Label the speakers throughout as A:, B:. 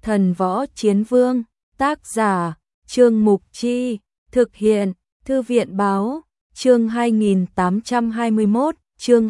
A: Thần Võ Chiến Vương, tác giả, Trương Mục Chi, thực hiện, Thư viện Báo, chương 2821, chương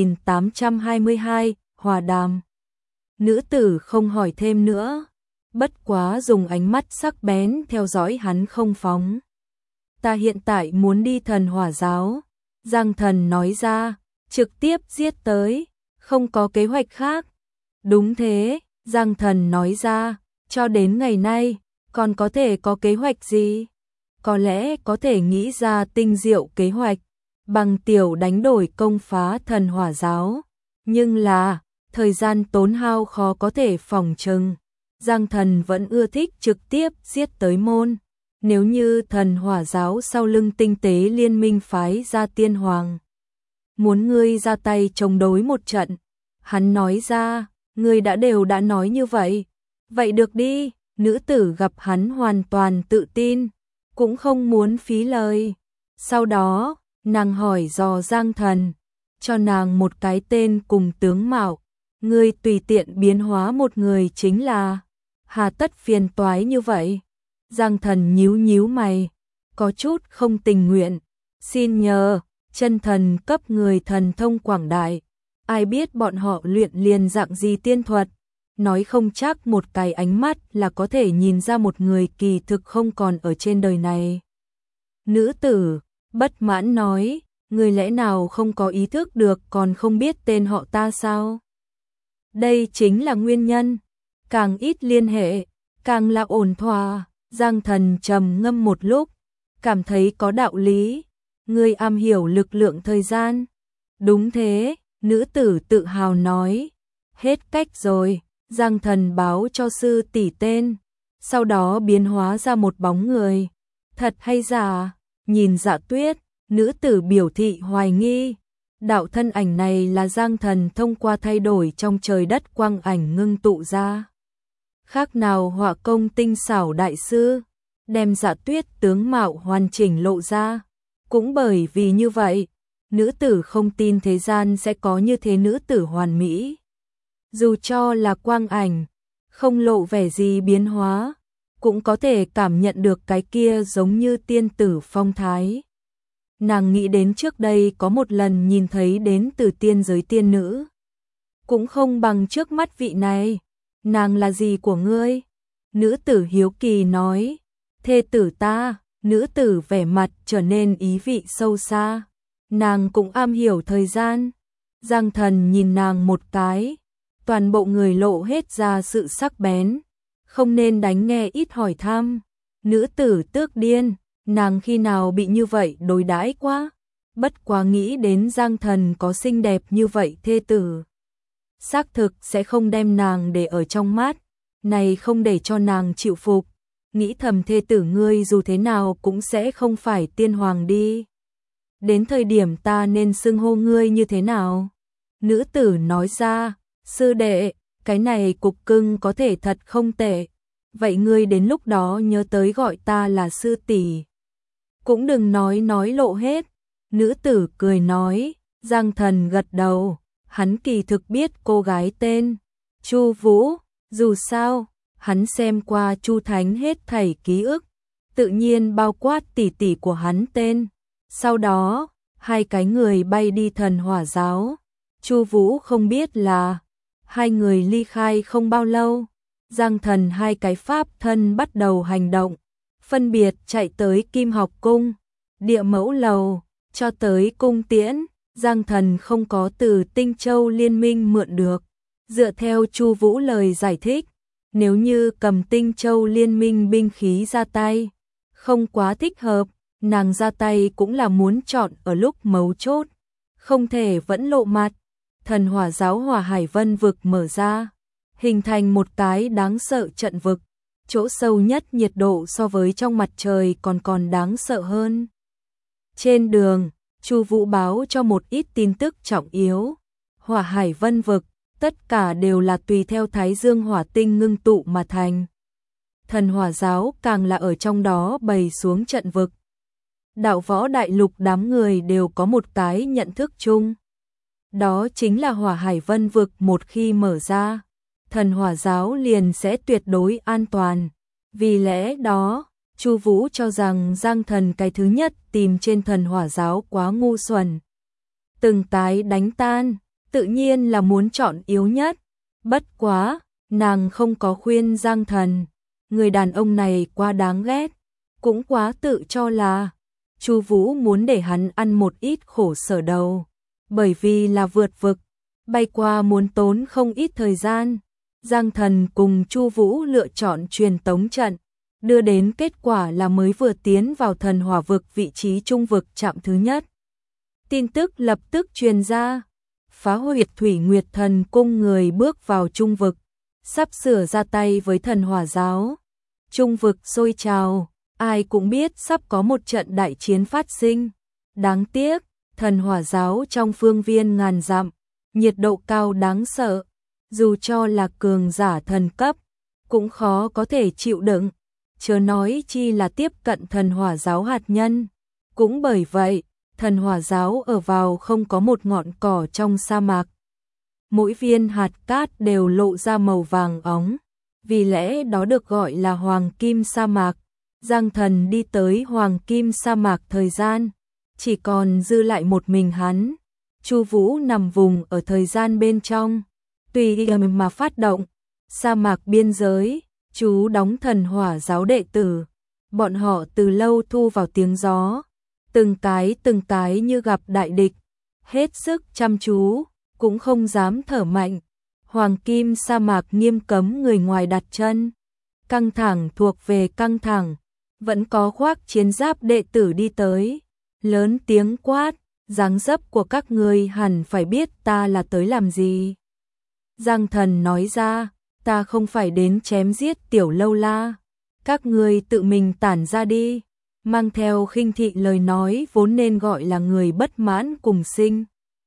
A: 2822, hòa đàm. Nữ tử không hỏi thêm nữa, bất quá dùng ánh mắt sắc bén theo dõi hắn không phóng. Ta hiện tại muốn đi Thần Hỏa giáo, Giang Thần nói ra, trực tiếp giết tới, không có kế hoạch khác. Đúng thế, Giang Thần nói ra, cho đến ngày nay, còn có thể có kế hoạch gì? Có lẽ có thể nghĩ ra tinh diệu kế hoạch, bằng tiểu đánh đổi công phá Thần Hỏa giáo. Nhưng là, thời gian tốn hao khó có thể phòng chừng. Giang Thần vẫn ưa thích trực tiếp giết tới môn. Nếu như Thần Hỏa giáo sau lưng tinh tế liên minh phái ra tiên hoàng, muốn ngươi ra tay chống đối một trận. Hắn nói ra, ngươi đã nói như vậy. Vậy được đi, nữ tử gặp hắn hoàn toàn tự tin, cũng không muốn phí lời. Sau đó, nàng hỏi dò Giang Thần, cho nàng một cái tên cùng tướng mạo. Ngươi tùy tiện biến hóa một người chính là, hà tất phiền toái như vậy. Giang Thần nhíu nhíu mày, có chút không tình nguyện. Xin nhờ, chân thần cấp người thần thông quảng đại. Ai biết bọn họ luyện liền dạng gì tiên thuật. Nói không chắc một cái ánh mắt là có thể nhìn ra một người kỳ thực không còn ở trên đời này. Nữ tử, bất mãn nói, người lẽ nào không có ý thức được còn không biết tên họ ta sao? Đây chính là nguyên nhân. Càng ít liên hệ, càng là ổn thỏa. Giang Thần trầm ngâm một lúc, cảm thấy có đạo lý. Ngươi am hiểu lực lượng thời gian. Đúng thế, nữ tử tự hào nói. Hết cách rồi, Giang Thần báo cho sư tỷ tên, sau đó biến hóa ra một bóng người. Thật hay giả? Nhìn Dạ Tuyết, nữ tử biểu thị hoài nghi. Đạo thân ảnh này là Giang Thần thông qua thay đổi trong trời đất quang ảnh ngưng tụ ra. Khác nào họa công tinh xảo đại sư, đem Dạ Tuyết tướng mạo hoàn chỉnh lộ ra. Cũng bởi vì như vậy, nữ tử không tin thế gian sẽ có như thế nữ tử hoàn mỹ. Dù cho là quang ảnh, không lộ vẻ gì biến hóa, cũng có thể cảm nhận được cái kia giống như tiên tử phong thái. Nàng nghĩ đến trước đây có một lần nhìn thấy đến từ tiên giới tiên nữ. Cũng không bằng trước mắt vị này. Nàng là gì của ngươi? Nữ tử hiếu kỳ nói. Thê tử ta. Nữ tử vẻ mặt trở nên ý vị sâu xa. Nàng cũng am hiểu thời gian. Giang Thần nhìn nàng một cái. Toàn bộ người lộ hết ra sự sắc bén. Không nên đánh nghe ít hỏi thăm. Nữ tử tức điên. Nàng khi nào bị như vậy đối đãi quá. Bất quá nghĩ đến Giang Thần có xinh đẹp như vậy thê tử. Xác thực sẽ không đem nàng để ở trong mắt. Này không để cho nàng chịu phục. Nghĩ thầm thê tử ngươi dù thế nào cũng sẽ không phải tiên hoàng đi. Đến thời điểm ta nên xưng hô ngươi như thế nào? Nữ tử nói ra, sư đệ, cái này cục cưng có thể thật không tệ. Vậy ngươi đến lúc đó nhớ tới gọi ta là sư tỷ. Cũng đừng nói lộ hết. Nữ tử cười nói. Giang Thần gật đầu. Hắn kỳ thực biết cô gái tên Chu Vũ. Dù sao, hắn xem qua Chu Thánh hết thảy ký ức, tự nhiên bao quát tỷ tỷ của hắn tên. Sau đó, hai cái người bay đi Thần Hỏa giáo. Chu Vũ không biết là hai người ly khai không bao lâu. Giang Thần hai cái pháp thân bắt đầu hành động, phân biệt chạy tới Kim Học cung, Địa Mẫu lầu, cho tới cung tiễn. Giang Thần không có từ Tinh Châu liên minh mượn được. Dựa theo Chu Vũ lời giải thích, nếu như cầm Tinh Châu liên minh binh khí ra tay, không quá thích hợp, nàng ra tay cũng là muốn chọn ở lúc mấu chốt, không thể vẫn lộ mặt. Thần Hỏa giáo Hỏa Hải Vân vực mở ra, hình thành một cái đáng sợ trận vực, chỗ sâu nhất nhiệt độ so với trong mặt trời còn đáng sợ hơn. Trên đường, Chu Vũ báo cho một ít tin tức trọng yếu. Hỏa Hải Vân vực, tất cả đều là tùy theo Thái Dương hỏa tinh ngưng tụ mà thành. Thần Hỏa giáo càng là ở trong đó bày xuống trận vực. Đạo võ đại lục đám người đều có một cái nhận thức chung. Đó chính là Hỏa Hải Vân vực một khi mở ra, thần hỏa giáo liền sẽ tuyệt đối an toàn. Vì lẽ đó, Chu Vũ cho rằng Giang Thần cái thứ nhất tìm trên thần hỏa giáo quá ngu xuẩn. Từng cái đánh tan, tự nhiên là muốn chọn yếu nhất. Bất quá, nàng không có khuyên Giang Thần. Người đàn ông này quá đáng ghét, cũng quá tự cho là. Chu Vũ muốn để hắn ăn một ít khổ sở đầu, bởi vì là vượt vực, bay qua muốn tốn không ít thời gian. Giang Thần cùng Chu Vũ lựa chọn truyền tống trận, đưa đến kết quả là mới vừa tiến vào thần hỏa vực vị trí trung vực trạm thứ nhất. Tin tức lập tức truyền ra, Phá Huyệt Thủy Nguyệt Thần cung người bước vào trung vực, sắp sửa ra tay với thần hỏa giáo. Trung vực sôi trào, ai cũng biết sắp có một trận đại chiến phát sinh. Đáng tiếc, thần hỏa giáo trong phương viên ngàn dặm, nhiệt độ cao đáng sợ, dù cho là cường giả thần cấp, cũng khó có thể chịu đựng, chớ nói chi là tiếp cận thần hỏa giáo hạt nhân. Cũng bởi vậy, thần hỏa giáo ở vào không có một ngọn cỏ trong sa mạc. Mỗi viên hạt cát đều lộ ra màu vàng óng, vì lẽ đó được gọi là hoàng kim sa mạc. Giang Thần đi tới hoàng kim sa mạc thời gian, chỉ còn dư lại một mình hắn. Chu Vũ nằm vùng ở thời gian bên trong, tùy ý mà phát động. Sa mạc biên giới, chú đóng thần hỏa giáo đệ tử, bọn họ từ lâu thu vào tiếng gió, từng cái như gặp đại địch, hết sức chăm chú, cũng không dám thở mạnh. Hoàng kim sa mạc nghiêm cấm người ngoài đặt chân, căng thẳng thuộc về căng thẳng, vẫn có khoác chiến giáp đệ tử đi tới, lớn tiếng quát, dáng dấp của các ngươi hẳn phải biết ta là tới làm gì. Giang Thần nói ra, ta không phải đến chém giết tiểu lâu la, các ngươi tự mình tản ra đi, mang theo khinh thị lời nói vốn nên gọi là người bất mãn cùng sinh.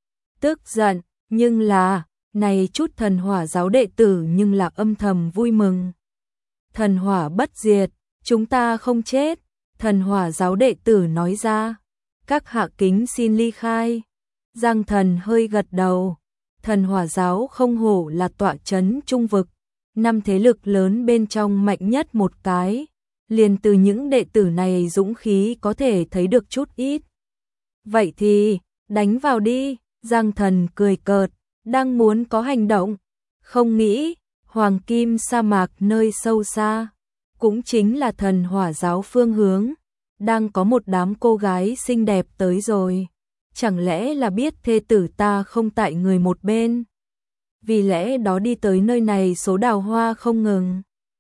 A: Tức giận, nhưng là, này chút thần hỏa giáo đệ tử nhưng là âm thầm vui mừng. Thần hỏa bất diệt, chúng ta không chết, thần hỏa giáo đệ tử nói ra. Các hạ kính xin ly khai. Giang Thần hơi gật đầu. Thần hỏa giáo không hổ là tọa trấn trung vực, 5 thế lực lớn bên trong mạnh nhất một cái. Liền từ những đệ tử này dũng khí có thể thấy được chút ít. Vậy thì, đánh vào đi. Giang Thần cười cợt, đang muốn có hành động. Không nghĩ, hoàng kim sa mạc nơi sâu xa, cũng chính là thần hỏa giáo phương hướng, đang có một đám cô gái xinh đẹp tới rồi. Chẳng lẽ là biết thê tử ta không tại người một bên? Vì lẽ đó đi tới nơi này số đào hoa không ngừng.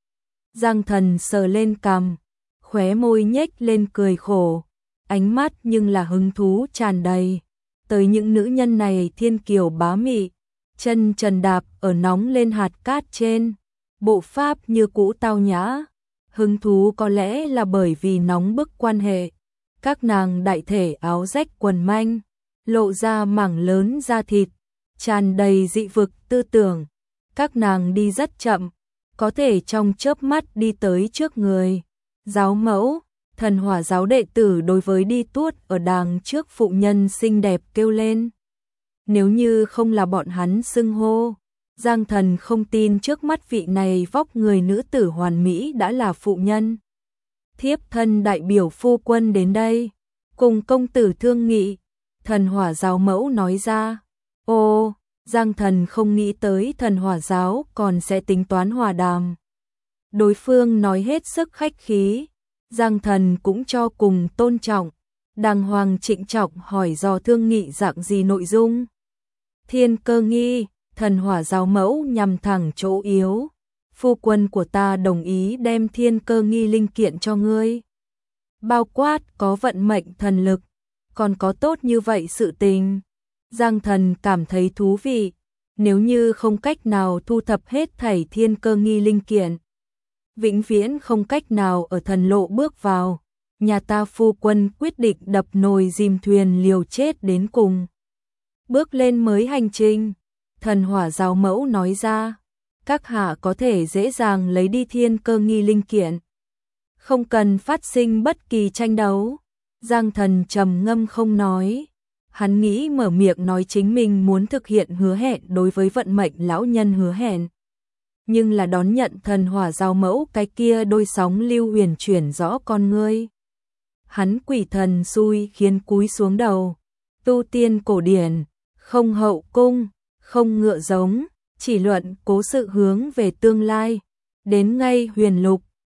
A: Giang Thần sờ lên cằm, khóe môi nhếch lên cười khổ, ánh mắt nhưng là hứng thú tràn đầy. Tới những nữ nhân này thiên kiều bá mị, chân trần đạp ở nóng lên hạt cát trên, bộ pháp như cũ tao nhã. Hứng thú có lẽ là bởi vì nóng bức quan hệ. Các nàng đại thể áo rách quần manh, lộ ra mảng lớn da thịt, tràn đầy dị vực tư tưởng. Các nàng đi rất chậm, có thể trong chớp mắt đi tới trước người. Giáo mẫu, thần hỏa giáo đệ tử đối với đi tuốt ở đàng trước phụ nhân xinh đẹp kêu lên. Nếu như không là bọn hắn xưng hô, Giang Thần không tin trước mắt vị này vóc người nữ tử hoàn mỹ đã là phụ nhân. Thiếp thân đại biểu phu quân đến đây, cùng công tử thương nghị. Thần hỏa giáo mẫu nói ra. Ô, Giang Thần không nghĩ tới thần hỏa giáo còn sẽ tính toán hòa đàm. Đối phương nói hết sức khách khí, Giang Thần cũng cho cùng tôn trọng, đàng hoàng trịnh trọng hỏi dò thương nghị dạng gì nội dung. Thiên Cơ Nghi, thần hỏa giáo mẫu nhằm thẳng chỗ yếu. Phu quân của ta đồng ý đem Thiên Cơ Nghi linh kiện cho ngươi. Bao quát có vận mệnh thần lực, còn có tốt như vậy sự tình. Giang Thần cảm thấy thú vị, nếu như không cách nào thu thập hết thảy Thiên Cơ Nghi linh kiện, vĩnh viễn không cách nào ở thần lộ bước vào, nhà ta phu quân quyết định đập nồi dìm thuyền liều chết đến cùng. Bước lên mới hành trình, thần hỏa giáo mẫu nói ra, các hạ có thể dễ dàng lấy đi Thiên Cơ Nghi linh kiện, không cần phát sinh bất kỳ tranh đấu. Giang Thần trầm ngâm không nói, hắn nghĩ mở miệng nói chính mình muốn thực hiện hứa hẹn đối với vận mệnh lão nhân hứa hẹn. nhưng là đón nhận thần hỏa giao mẫu cái kia đôi sóng lưu huyền chuyển rõ con ngươi. Hắn quỷ thần xui khiến cúi xuống đầu, tu tiên cổ điển, không hậu cung, không ngựa giống, chỉ luận cố sự hướng về tương lai, đến ngay huyền lục,